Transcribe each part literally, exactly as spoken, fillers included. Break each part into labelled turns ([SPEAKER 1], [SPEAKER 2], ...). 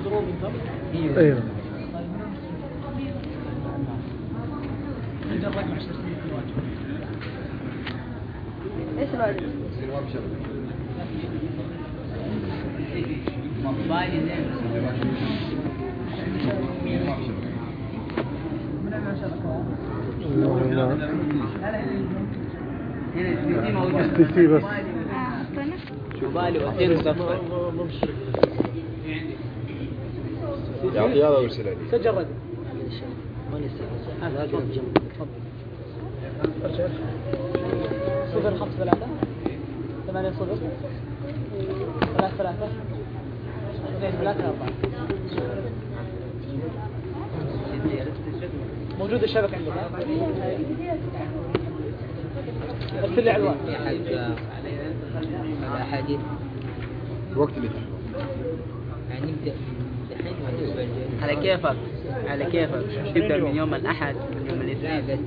[SPEAKER 1] الغروب انتم؟
[SPEAKER 2] ايوه.
[SPEAKER 1] نجرب عشر سنين في الواجب.
[SPEAKER 3] ايش الواجب؟
[SPEAKER 4] موبايلي زين.
[SPEAKER 1] من أين شركة؟
[SPEAKER 2] تي بس.
[SPEAKER 4] موبايلي وسيم مصفر.
[SPEAKER 5] يعطي هذا ويرسل لي.
[SPEAKER 1] سجل رقم.
[SPEAKER 4] هذا رقم جنب.
[SPEAKER 1] صفر خمسة ثلاثة ثمانية صفر ثلاثة ثلاثة اثنين ثلاثة أربعة. موجود الشبكة عندك ها؟ ارسل لي عنوان.
[SPEAKER 4] هذا حديث.
[SPEAKER 5] الوقت اللي تحب.
[SPEAKER 4] يعني نبدأ الحين ولا الأسبوع الجاي؟ على كيفك على كيفك تبدأ من يوم الأحد من يوم الاثنين بس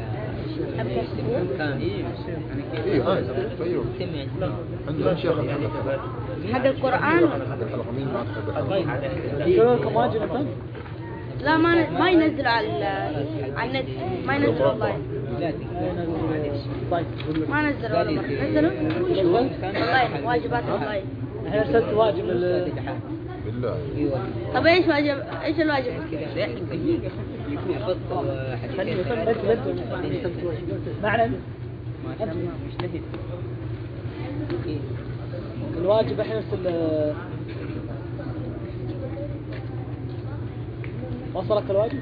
[SPEAKER 4] كان
[SPEAKER 5] ايوه هاي ايوه عندنا شيخ
[SPEAKER 3] حق القرآن.
[SPEAKER 5] الحلقه مين ما تحب
[SPEAKER 1] شو لكم واجب انتم؟
[SPEAKER 3] لا ما ما ينزلوا على على النت، ما ينزلوا اونلاين.
[SPEAKER 1] طيب
[SPEAKER 3] ما نزلوا ولا مرة. نزلوا اونلاين، واجبات اونلاين.
[SPEAKER 1] الحين ارسلت واجب ال
[SPEAKER 5] بالله.
[SPEAKER 3] طب ايش واجب؟ ايش الواجب؟
[SPEAKER 1] معنا الواجب الحين ارسل. وصلك الواجب؟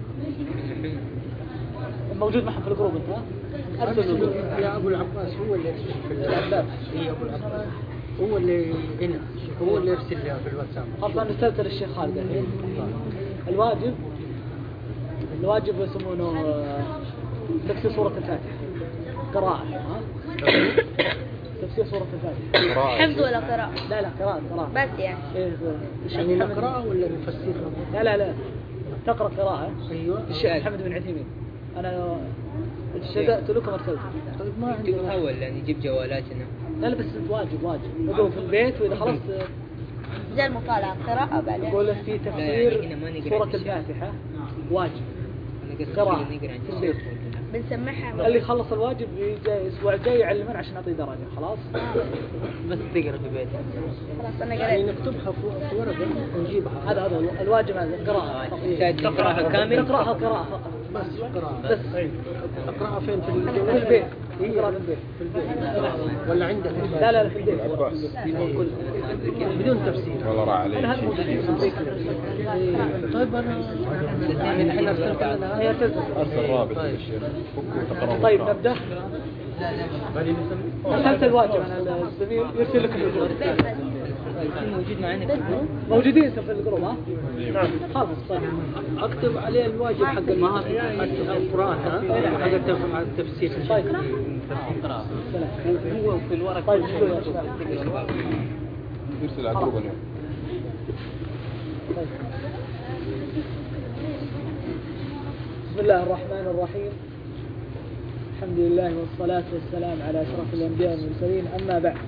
[SPEAKER 1] موجود معهم في الجروب انت ها؟ ارسل الجروب.
[SPEAKER 6] يا ابو العباس هو اللي يرسل في العباس. اي ابو العباس هو اللي هنا هو اللي يرسل لها في الواتساب.
[SPEAKER 1] خلاص انا ارسلت للشيخ خالد الحين. الواجب الواجب يسمونه تفسير سورة الفاتحة قراءة ها؟ تفسير سورة الفاتحة
[SPEAKER 3] حفظ ولا قراءة؟
[SPEAKER 1] لا لا قراءة قراءة
[SPEAKER 3] بس يعني.
[SPEAKER 1] إيه
[SPEAKER 6] يعني نقرأ ولا نفسرها؟
[SPEAKER 1] لا لا لا تقرأ قراءة.
[SPEAKER 6] ايوه.
[SPEAKER 1] الشيخ محمد بن عثيمين. أنا اتشدأت لكم ارسلت.
[SPEAKER 6] طيب ما عندنا
[SPEAKER 4] أول يعني نجيب جوالاتنا.
[SPEAKER 1] لا لا بس انت واجب واجب نقول في البيت وإذا خلصت
[SPEAKER 3] زي المطالعة قراءة بعدين.
[SPEAKER 1] نقول في تفسير سورة الفاتحة واجب قراءة في البيت.
[SPEAKER 3] بنسمعها.
[SPEAKER 1] اللي خلص الواجب يجي الأسبوع الجاي يعلمنا عشان نعطيه درجة خلاص.
[SPEAKER 4] بس تقرأ في بيتك.
[SPEAKER 3] خلاص أنا
[SPEAKER 6] يعني
[SPEAKER 3] قرأت.
[SPEAKER 6] نكتبها في ورقة ونجيبها.
[SPEAKER 1] هذا هذا الواجب هذا قراءة.
[SPEAKER 4] تقرأها كامل؟
[SPEAKER 1] تقرأها قراءة فقط.
[SPEAKER 6] بس قراءة.
[SPEAKER 1] بس
[SPEAKER 6] أقرأها فين في
[SPEAKER 1] في
[SPEAKER 6] الجوال؟
[SPEAKER 1] البيت.
[SPEAKER 6] إيه.
[SPEAKER 1] اقرأ في البيت.
[SPEAKER 6] في البيت ولا عندك؟
[SPEAKER 1] لا لا لا في البيت.
[SPEAKER 6] كل بدون تفسير.
[SPEAKER 5] والله راح علي
[SPEAKER 1] أنا هذا موجود في البيت.
[SPEAKER 6] طيب أنا يعني الحين أرسلت لنا
[SPEAKER 1] هي
[SPEAKER 6] هذا.
[SPEAKER 1] تلزم.
[SPEAKER 5] ارسل رابط للشيخ تقرأه.
[SPEAKER 1] طيب نبدأ. أرسلت الواجب أنا الزميل يرسل لكم الجروب.
[SPEAKER 4] موجود معنا في الجروب.
[SPEAKER 1] موجودين انتم في الجروب ها؟
[SPEAKER 5] نعم.
[SPEAKER 1] خلاص طيب.
[SPEAKER 6] أكتب عليه الواجب حق القرآن ها؟ حق التف- التفسير.
[SPEAKER 1] طيب.
[SPEAKER 4] قراءة.
[SPEAKER 1] سلام.
[SPEAKER 4] هو في الورق.
[SPEAKER 1] طيب شو يا شباب؟
[SPEAKER 5] يرسل على الجروب اليوم.
[SPEAKER 1] طيب. بسم الله الرحمن الرحيم. الحمد لله والصلاة والسلام على أشرف الأنبياء والمرسلين. أما بعد،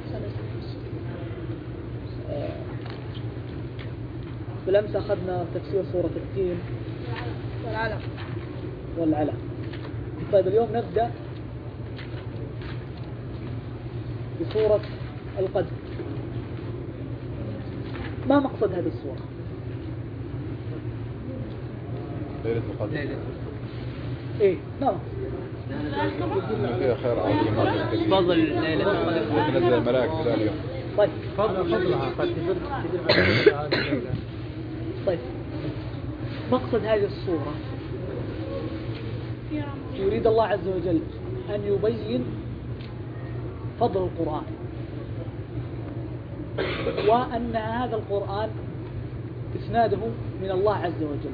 [SPEAKER 1] بالأمس أخذنا تفسير سورة التين
[SPEAKER 3] والعلم.
[SPEAKER 1] والعلم. طيب اليوم نبدأ بسورة القدر. ما مقصد هذه السورة؟
[SPEAKER 5] ليلة القدر.
[SPEAKER 1] إيه ما مقصد؟
[SPEAKER 5] فيها خير عظيم.
[SPEAKER 4] فضل ليلة القدر.
[SPEAKER 5] تنزل الملائكة في ذلك اليوم.
[SPEAKER 1] طيب
[SPEAKER 6] فضل فضلها قد تدل تدل على هذا الليلة.
[SPEAKER 1] طيب مقصد هذه الصورة يريد الله عز وجل أن يبين فضل القرآن، وأن هذا القرآن إسناده من الله عز وجل،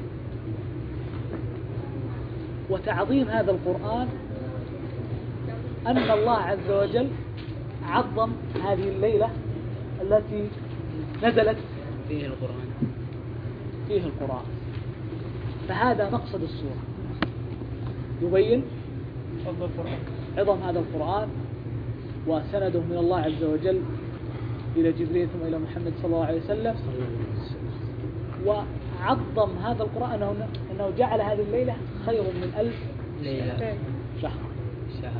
[SPEAKER 1] وتعظيم هذا القرآن أن الله عز وجل عظم هذه الليلة التي نزلت
[SPEAKER 4] فيه القرآن.
[SPEAKER 1] فيه القرآن. فهذا مقصد السورة، يبين عظم هذا القرآن وسنده من الله عز وجل إلى جبريل ثم إلى محمد صلى الله عليه وسلم، وعظم هذا القرآن أنه, أنه جعل هذه الليلة خير من ألف
[SPEAKER 4] ليلة
[SPEAKER 1] شهر.
[SPEAKER 4] شهر.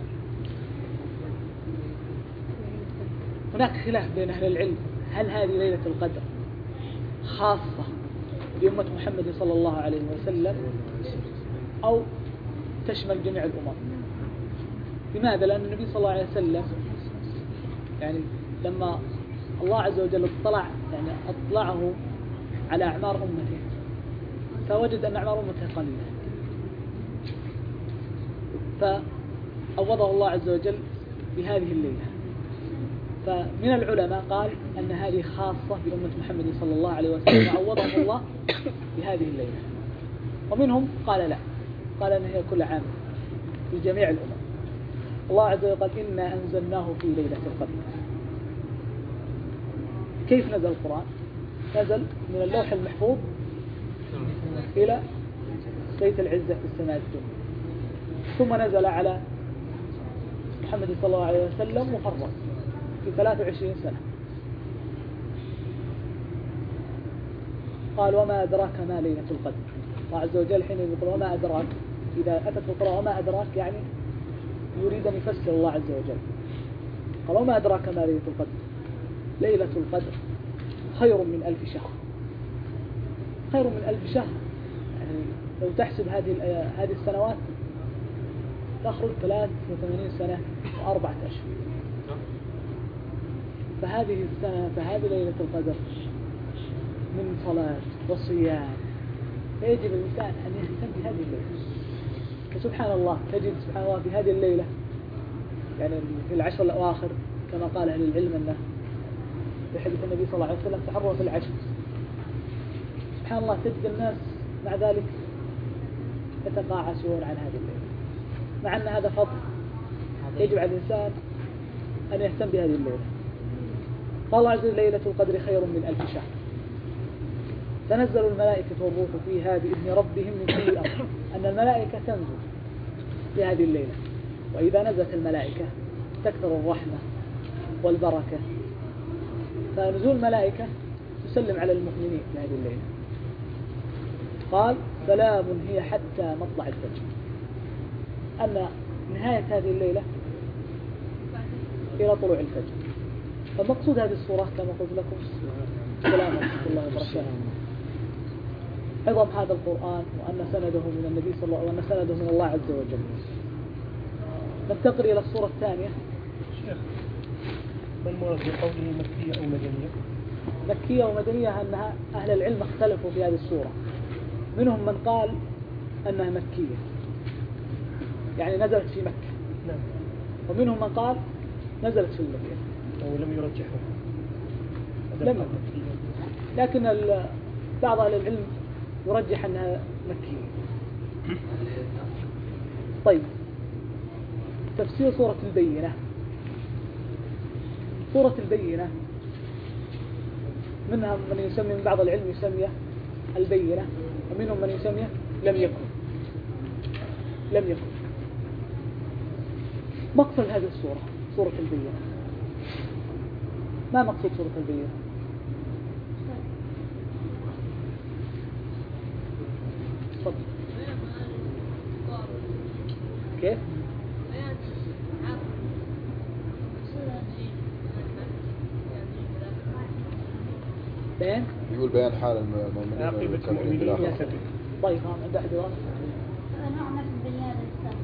[SPEAKER 1] هناك خلاف بين أهل العلم، هل هذه ليلة القدر خاصة بأمة محمد صلى الله عليه وسلم أو تشمل جميع الأمم؟ لماذا؟ لأن النبي صلى الله عليه وسلم يعني لما الله عز وجل اطلع يعني أطلعه على أعمار أمته فوجد أن أعمار أمته قليلة، فأوضه الله عز وجل بهذه الليلة. فمن العلماء قال أن هذه خاصة بأمة محمد صلى الله عليه وسلم وعوضهم الله بهذه الليلة، ومنهم قال لا، قال أن هي كل عام في جميع الأمم. الله عز وجل قال إنا أنزلناه في ليلة القدر. كيف نزل القرآن؟ نزل من اللوح المحفوظ إلى بيت العزة في السماء الدنيا، ثم نزل على محمد صلى الله عليه وسلم مفرط في ثلاث وعشرين سنة. قال وما أدراك ما ليلة القدر. الله عز وجل حين يقول وما أدراك، إذا أتت القرآن وما أدراك يعني يريد أن يفسر الله عز وجل. قال وما أدراك ما ليلة القدر، ليلة القدر خير من ألف شهر. خير من ألف شهر يعني لو تحسب هذه هذه السنوات تخرج ثلاث وثمانين سنة وأربعة أشهر. فهذه السنة فهذه ليلة القدر من صلاة وصيام، فيجب الإنسان أن يهتم بهذه الليلة. فسبحان الله تجد سبحان الله في هذه الليلة يعني في العشر الأواخر كما قال أهل العلم أنه في حديث النبي صلى الله عليه وسلم تحروا في العشر. سبحان الله تجد الناس مع ذلك يتقاعسون عن هذه الليلة، مع أن هذا فضل يجب على الإنسان أن يهتم بهذه الليلة. قال الله عز وجل ليلة القدر خير من ألف شهر. تنزل الملائكة والروح فيها بإذن ربهم من كل أمر. أن الملائكة تنزل في هذه الليلة، وإذا نزلت الملائكة تكثر الرحمة والبركة. فنزول الملائكة تسلم على المؤمنين في هذه الليلة. قال سلام هي حتى مطلع الفجر. أن نهاية هذه الليلة إلى طلوع الفجر. فمقصود هذه الصورة كما قلت لكم السلام ورحمة الله وبركاته، عظم هذا القرآن وأن سنده من النبي صلى الله عليه وسلم وأن سنده من الله عز وجل. ننتقل إلى الصورة الثانية.
[SPEAKER 2] شيخ ما المراد بقوله مكية أو مدنية؟
[SPEAKER 1] مكية ومدنية أنها أهل العلم اختلفوا في هذه الصورة. منهم من قال أنها مكية يعني نزلت في مكة،
[SPEAKER 2] نعم.
[SPEAKER 1] ومنهم من قال نزلت في المدينة
[SPEAKER 2] ولم يرجحه.
[SPEAKER 1] لم لكن بعض أهل العلم يرجح أنها مكية. طيب تفسير سورة البينة. سورة البينة منها من يسمي من بعض العلم يسميه البينة، ومنهم من يسميه لم يكن. لم يكن مقصد هذه السورة سورة البينة. ما مقصود سورة البينة؟ صدق. كيف؟ بيان؟
[SPEAKER 5] يقول بيان حال المؤمنين
[SPEAKER 2] عاقبة المؤمنين بالآخرة.
[SPEAKER 1] طيب ها عند أحد واحد.
[SPEAKER 3] نعمة بيان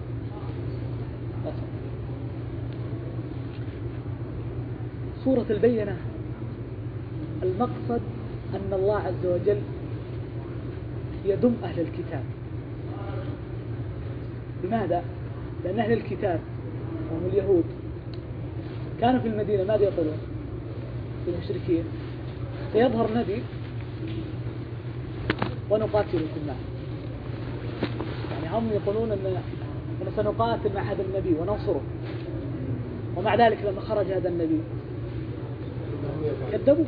[SPEAKER 1] سورة البينة المقصد أن الله عز وجل يدم أهل الكتاب. لماذا؟ لأن أهل الكتاب وهم اليهود كانوا في المدينة ماذا يقولون في المشركين؟ سيظهر نبي ونقاتلكم معه. يعني هم يقولون أن سنقاتل مع هذا النبي وننصره، ومع ذلك لما خرج هذا النبي كذبوا.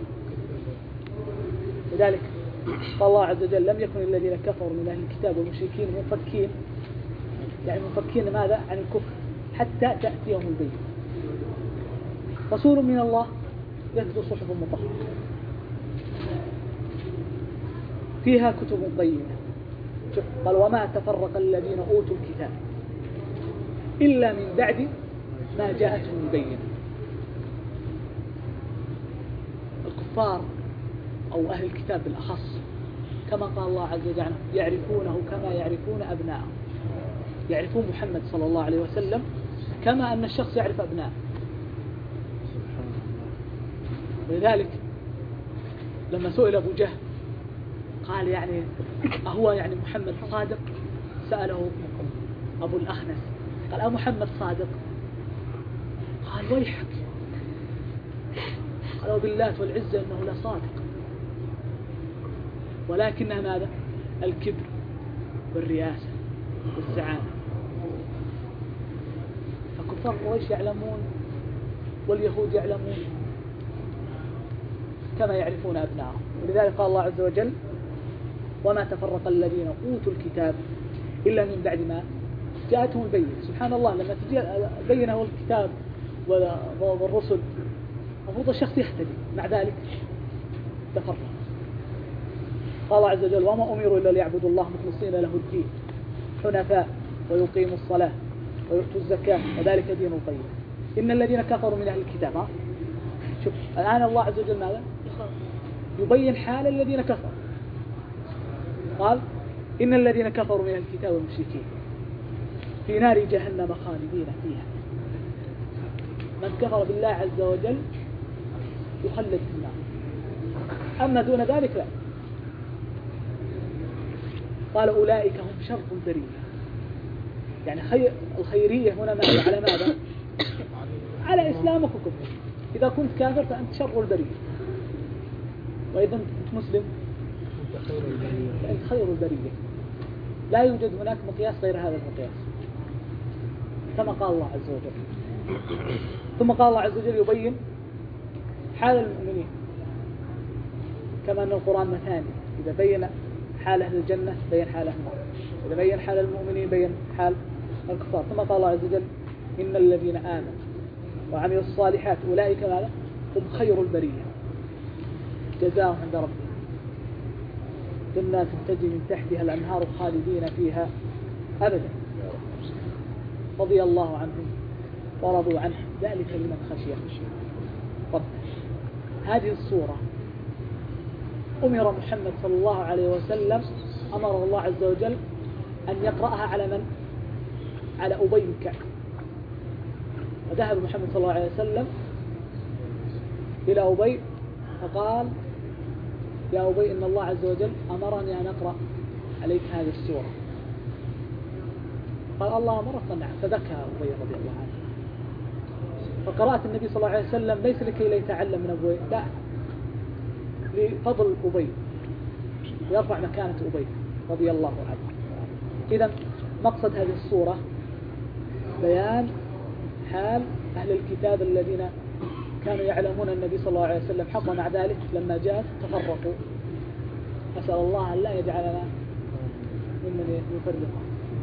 [SPEAKER 1] لذلك قال الله عز وجل لم يكن الذين كفروا من أهل الكتاب والمشركين منفكين، يعني منفكين ماذا؟ عن الكفر حتى تأتيهم البينة. رسول من الله يتلو صحف مطهرة. فيها كتب قيمة. شوف قال وما تفرق الذين أوتوا الكتاب إلا من بعد ما جاءتهم البينة. الكفار أو أهل الكتاب بالأخص كما قال الله عز وجل يعرفونه كما يعرفون أبناءهم، يعرفون محمد صلى الله عليه وسلم كما أن الشخص يعرف أبناءه. ولذلك لما سئل أبو جهل قال يعني أهو يعني محمد صادق؟ سأله أبو الأخنس قال أه محمد صادق؟ قال ويحك، قال بالله والعزة إنه لصادق، ولكنها ماذا؟ الكبر والرياسة والزعامة. فكفار قريش يعلمون واليهود يعلمون كما يعرفون أبنائهم. ولذلك قال الله عز وجل وما تفرق الذين أوتوا الكتاب إلا من بعد ما جاءتهم البينة. سبحان الله لما تجي بينه الكتاب والرسل المفروض الشخص يهتدي، مع ذلك تفرق. قال الله عز وجل وما أمروا إلا ليعبدوا الله مخلصين له الدين حنفاء ويقيموا الصلاة ويؤتوا الزكاة وذلك دين القيم. إن الذين كفروا من أهل الكتاب، ها شوف الآن الله عز وجل ماذا؟ يبين حال الذين كفروا. قال إن الذين كفروا من أهل الكتاب والمشركين في نار جهنم خالدين فيها. من كفر بالله عز وجل يخلد في النار، أما دون ذلك لا. قال أولئك هم شر البرية. يعني خير الخيرية هنا ماذا؟ على ماذا؟ على إسلامك وكفرك. إذا كنت كافر فأنت شر البرية، وإذا كنت مسلم فأنت خير البرية. لا يوجد هناك مقياس غير هذا المقياس كما قال الله عز وجل. ثم قال الله عز وجل يبين حال المؤمنين كما أن القرآن مثاني، إذا بين حال أهل الجنة بين حال أهل النار، إذا بين حال المؤمنين بين حال الكفار. ثم قال الله عز وجل إن الذين آمنوا وعملوا الصالحات أولئك ماذا؟ هم خير البرية جزاهم عند ربهم جنات تجري من تحتها الأنهار خالدين فيها أبدا رضي الله عنهم ورضوا عنه ذلك لمن خشي ربه. هذه الصورة أمر محمد صلى الله عليه وسلم أمر الله عز وجل أن يقرأها على من؟ على أبي بن كعب. فذهب محمد صلى الله عليه وسلم إلى أبي فقال يا أبي إن الله عز وجل أمرني أن أقرأ عليك هذه السورة. قال الله أمرك؟ نعم. فبكى أبي رضي الله عنه. فقرأت النبي صلى الله عليه وسلم ليس لكي لا يتعلم من أبي، لا، لفضل أبي ويرفع مكانة أبي رضي الله عنه. إذا مقصد هذه الصورة بيان حال أهل الكتاب الذين كانوا يعلمون النبي صلى الله عليه وسلم حقا، مع ذلك لما جاءت تفرقوا. أسأل الله أن لا يجعلنا ممن يفرقوا.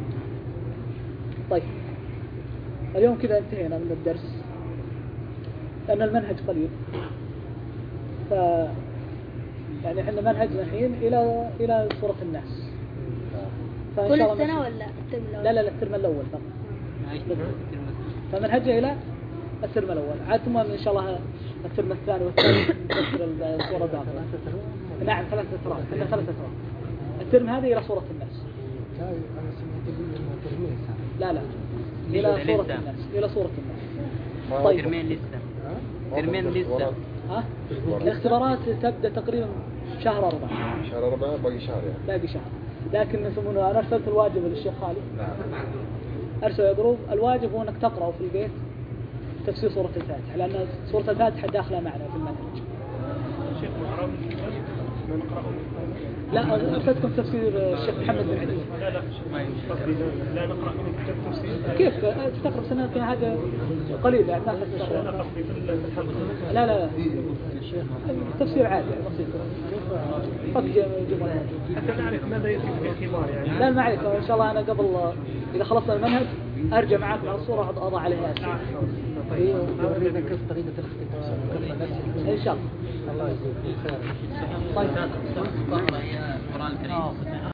[SPEAKER 1] طيب اليوم كذا انتهينا من الدرس لأن المنهج قليل، ف يعني احنا منهجنا الحين إلى إلى سورة الناس.
[SPEAKER 3] كل السنة ولا الترم الأول؟
[SPEAKER 1] لا لا لا الترم الأول فقط. فمنهجنا إلى الترم الأول، عاد ثم إن شاء الله الترم الثاني والثالث نفسر الصورة باقية. نعم ثلاثة أترام، إحنا ثلاثة أترام. الترم هذا إلى سورة الناس. لا لا إلى سورة الناس، إلى سورة الناس.
[SPEAKER 4] طيب ترمين لسه ترمين لسه
[SPEAKER 1] ها؟ الاختبارات تبدأ تقريبا شهر أربعة.
[SPEAKER 5] شهر أربعة باقي شهر يعني.
[SPEAKER 1] باقي شهر، لكن يسمونه أنا أرسلت الواجب للشيخ خالد.
[SPEAKER 5] نعم.
[SPEAKER 1] أرسل يضرب الواجب هو أنك تقرأ في البيت تفسير سورة الفاتحة، لأن سورة الفاتحة داخلة معنا في المنهج.
[SPEAKER 2] شيخ محرم نقرأ.
[SPEAKER 1] لا أرسلتكم تفسير الشيخ محمد بن عدي.
[SPEAKER 2] لا لا قصدي لا نقرأ من كتاب تفسير.
[SPEAKER 1] كيف تقرأ سنة هذا قليل يعني ما
[SPEAKER 2] لا قصدي في الحلقة.
[SPEAKER 1] لا لا لا تفسير عادي بسيط فك جمل.
[SPEAKER 2] حتى نعرف ماذا يأتي في الاختبار يعني.
[SPEAKER 1] لا ما عليك إن شاء الله أنا قبل إذا خلصنا المنهج أرجع معك مع الصورة أضع عليها أسئلة.
[SPEAKER 6] طيب ورينا كيف طريقة الاختبار
[SPEAKER 1] إن شاء الله.
[SPEAKER 6] الله يجزيك خير.
[SPEAKER 1] طيب.
[SPEAKER 4] القرآن
[SPEAKER 1] خاص